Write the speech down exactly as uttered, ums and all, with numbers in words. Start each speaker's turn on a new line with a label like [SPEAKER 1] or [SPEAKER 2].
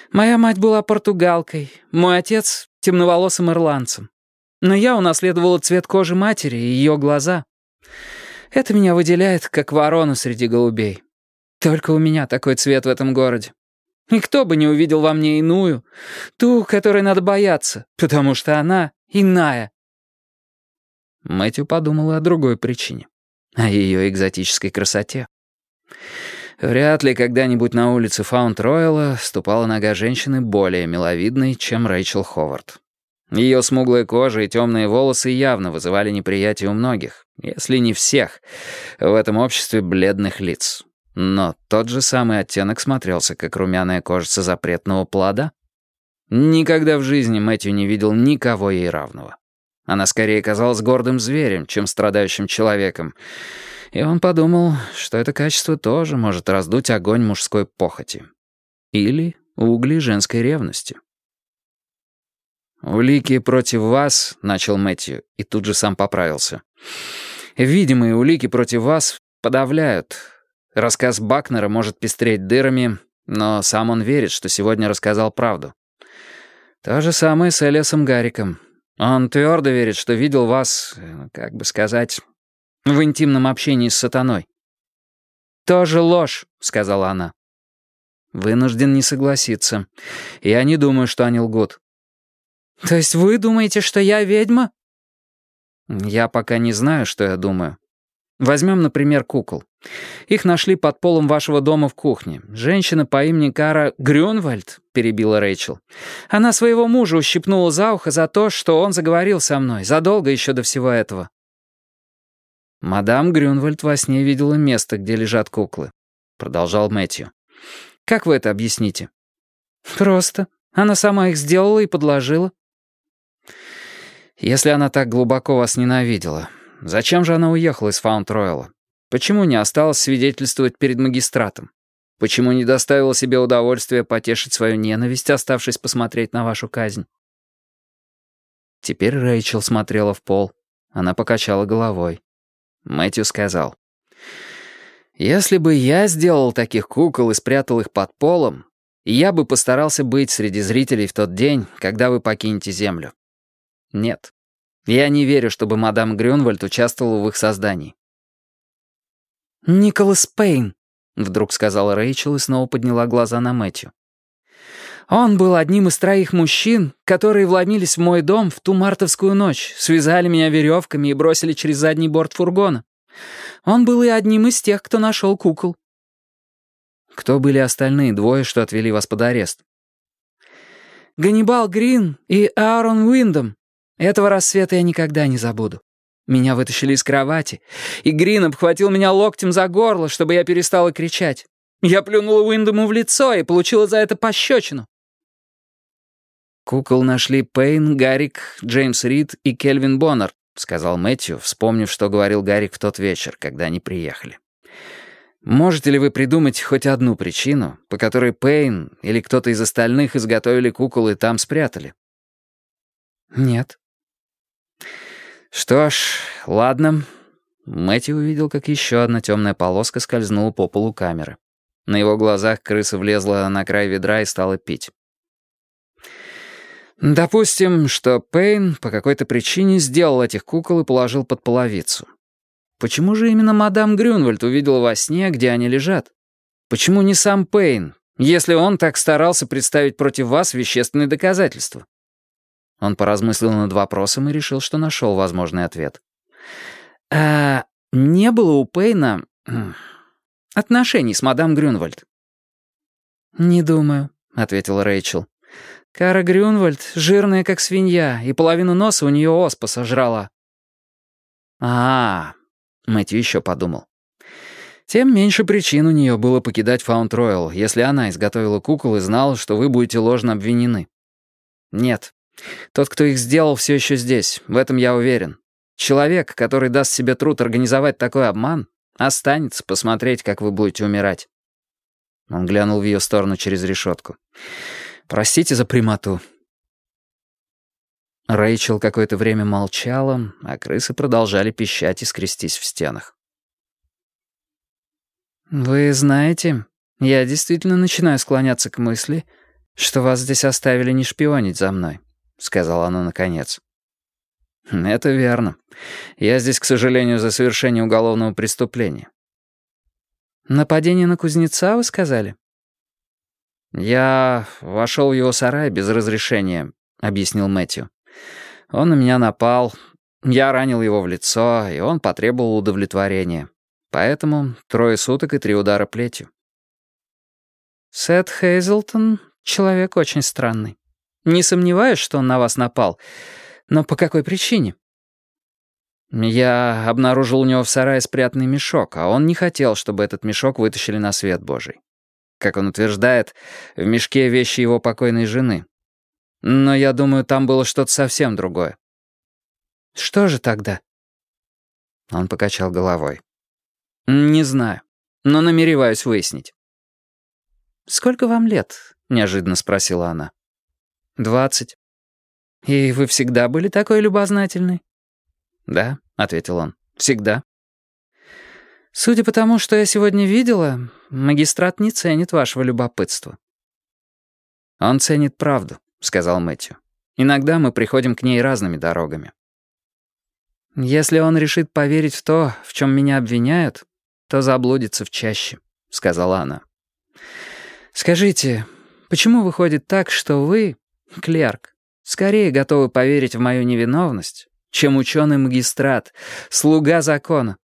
[SPEAKER 1] Моя мать была португалкой, мой отец — темноволосым ирландцем. Но я унаследовала цвет кожи матери и ее глаза. Это меня выделяет, как ворону среди голубей. Только у меня такой цвет в этом городе. И кто бы не увидел во мне иную, ту, которой надо бояться, потому что она иная. Мэтью подумала о другой причине, о ее экзотической красоте. Вряд ли когда-нибудь на улице Фаунд-Ройла ступала нога женщины более миловидной, чем Рэйчел Ховард. Ее смуглая кожа и темные волосы явно вызывали неприятие у многих, если не всех, в этом обществе бледных лиц. Но тот же самый оттенок смотрелся, как румяная кожица запретного плода. Никогда в жизни Мэтью не видел никого ей равного. Она скорее казалась гордым зверем, чем страдающим человеком, и он подумал, что это качество тоже может раздуть огонь мужской похоти. Или угли женской ревности. «Улики против вас», — начал Мэтью, и тут же сам поправился. «Видимые улики против вас подавляют. Рассказ Бакнера может пестреть дырами, но сам он верит, что сегодня рассказал правду. То же самое с Элиасом Гарриком. Он твердо верит, что видел вас, как бы сказать, в интимном общении с сатаной». «Тоже ложь», — сказала она. «Вынужден не согласиться. Я не думаю, что они лгут». «То есть вы думаете, что я ведьма?» «Я пока не знаю, что я думаю. Возьмем, например, кукол. Их нашли под полом вашего дома в кухне. Женщина по имени Кара Грюнвальд», — перебила Рэйчел. «Она своего мужа ущипнула за ухо за то, что он заговорил со мной, задолго еще до всего этого». «Мадам Грюнвальд во сне видела место, где лежат куклы», — продолжал Мэтью. «Как вы это объясните?» «Просто. Она сама их сделала и подложила». «Если она так глубоко вас ненавидела, зачем же она уехала из Фаунд-Ройла? Почему не осталась свидетельствовать перед магистратом? Почему не доставила себе удовольствия потешить свою ненависть, оставшись посмотреть на вашу казнь?» Теперь Рэйчел смотрела в пол. Она покачала головой. Мэтью сказал: «Если бы я сделал таких кукол и спрятал их под полом, я бы постарался быть среди зрителей в тот день, когда вы покинете Землю. Нет, я не верю, чтобы мадам Грюнвальд участвовала в их создании». «Николас Пейн», — вдруг сказала Рэйчел и снова подняла глаза на Мэтью. «Он был одним из троих мужчин, которые вломились в мой дом в ту мартовскую ночь, связали меня веревками и бросили через задний борт фургона. Он был и одним из тех, кто нашел кукол». «Кто были остальные двое, что отвели вас под арест?» «Ганнибал Грин и Аарон Уиндом. Этого рассвета я никогда не забуду. Меня вытащили из кровати, и Грин обхватил меня локтем за горло, чтобы я перестала кричать. Я плюнула Уиндому в лицо и получила за это пощечину». «Кукол нашли Пейн, Гаррик, Джеймс Рид и Кельвин Боннер», — сказал Мэтью, вспомнив, что говорил Гаррик в тот вечер, когда они приехали. «Можете ли вы придумать хоть одну причину, по которой Пейн или кто-то из остальных изготовили кукол и там спрятали?» «Нет». «Что ж, ладно». Мэтью увидел, как еще одна темная полоска скользнула по полу камеры. На его глазах крыса влезла на край ведра и стала пить. «Допустим, что Пейн по какой-то причине сделал этих кукол и положил под половицу. Почему же именно мадам Грюнвальд увидела во сне, где они лежат? Почему не сам Пейн, если он так старался представить против вас вещественные доказательства?» Он поразмыслил над вопросом и решил, что нашел возможный ответ. «А не было у Пейна отношений с мадам Грюнвальд?» «Не думаю», — ответила Рэйчел. «Кара Грюнвальд жирная, как свинья, и половину носа у нее оспа сожрала». «А-а-а», — Мэтью еще подумал. «Тем меньше причин у нее было покидать Фаунд-Ройл, если она изготовила кукол и знала, что вы будете ложно обвинены. Нет, тот, кто их сделал, все еще здесь, в этом я уверен. Человек, который даст себе труд организовать такой обман, останется посмотреть, как вы будете умирать». Он глянул в ее сторону через решетку. «Простите за прямоту». Рэйчел какое-то время молчала, а крысы продолжали пищать и скрестись в стенах. «Вы знаете, я действительно начинаю склоняться к мысли, «Что вас здесь оставили не шпионить за мной», — сказала она наконец. «Это верно. Я здесь, к сожалению, за совершение уголовного преступления». «Нападение на кузнеца, вы сказали?» «Я вошел в его сарай без разрешения», — объяснил Мэтью. «Он на меня напал, я ранил его в лицо, и он потребовал удовлетворения. Поэтому трое суток и три удара плетью». «Сет Хейзлтон — человек очень странный. Не сомневаюсь, что он на вас напал. Но по какой причине?» «Я обнаружил у него в сарае спрятанный мешок, а он не хотел, чтобы этот мешок вытащили на свет Божий. Как он утверждает, в мешке вещи его покойной жены. Но я думаю, там было что-то совсем другое». «Что же тогда?» Он покачал головой. «Не знаю, но намереваюсь выяснить». «Сколько вам лет?» — неожиданно спросила она. «Двадцать». «И вы всегда были такой любознательной?» «Да», — ответил он, — «всегда». «Судя по тому, что я сегодня видела, магистрат не ценит вашего любопытства». «Он ценит правду», — сказал Мэтью. «Иногда мы приходим к ней разными дорогами». «Если он решит поверить в то, в чем меня обвиняют, то заблудится в чаще», — сказала она. «Скажите, почему выходит так, что вы, клерк, скорее готовы поверить в мою невиновность, чем ученый-магистрат, слуга закона?»